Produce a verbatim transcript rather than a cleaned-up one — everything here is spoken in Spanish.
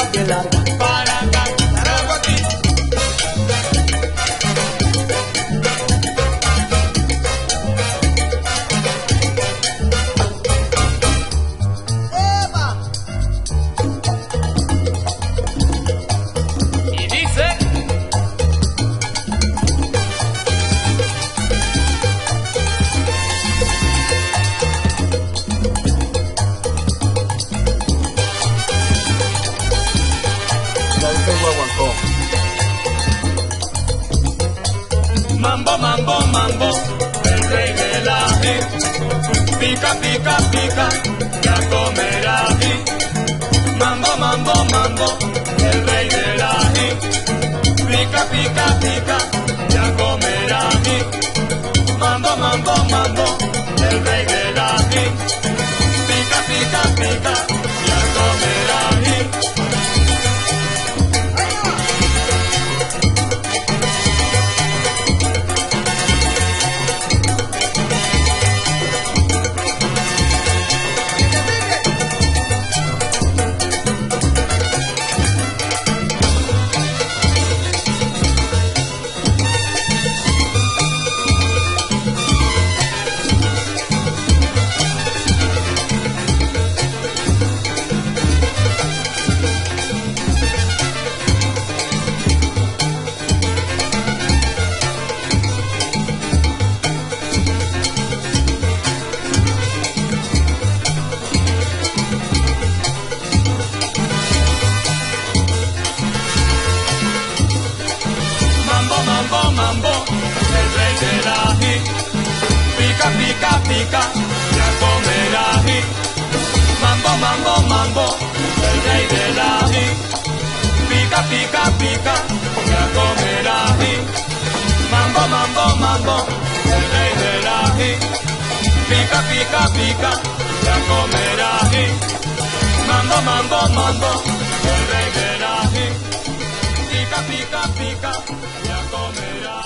bien larga. Para cantar algo a ti. Y dice. Mambo, mambo, mambo, el rey del ají. Pica, pica, pica, ya comer ají. Mambo, mambo, mambo, el rey del ají. Pica, pica, pica, ya comer ají. Mambo, mambo, mambo, el rey del ají. Pica, pica, pica, ya comer ají. Mambo, mambo, el rey del ají. Pica, pica, pica, ya comer ají. Mambo, mambo, mambo, el rey del ají. Pica, pica, pica, ya comer ají. Mambo, mambo, mambo, el rey del ají. Pica, pica, pica, ya comer ají. Mambo, mambo, mambo, el rey del ají. Pica, pica, pica, ya comerá.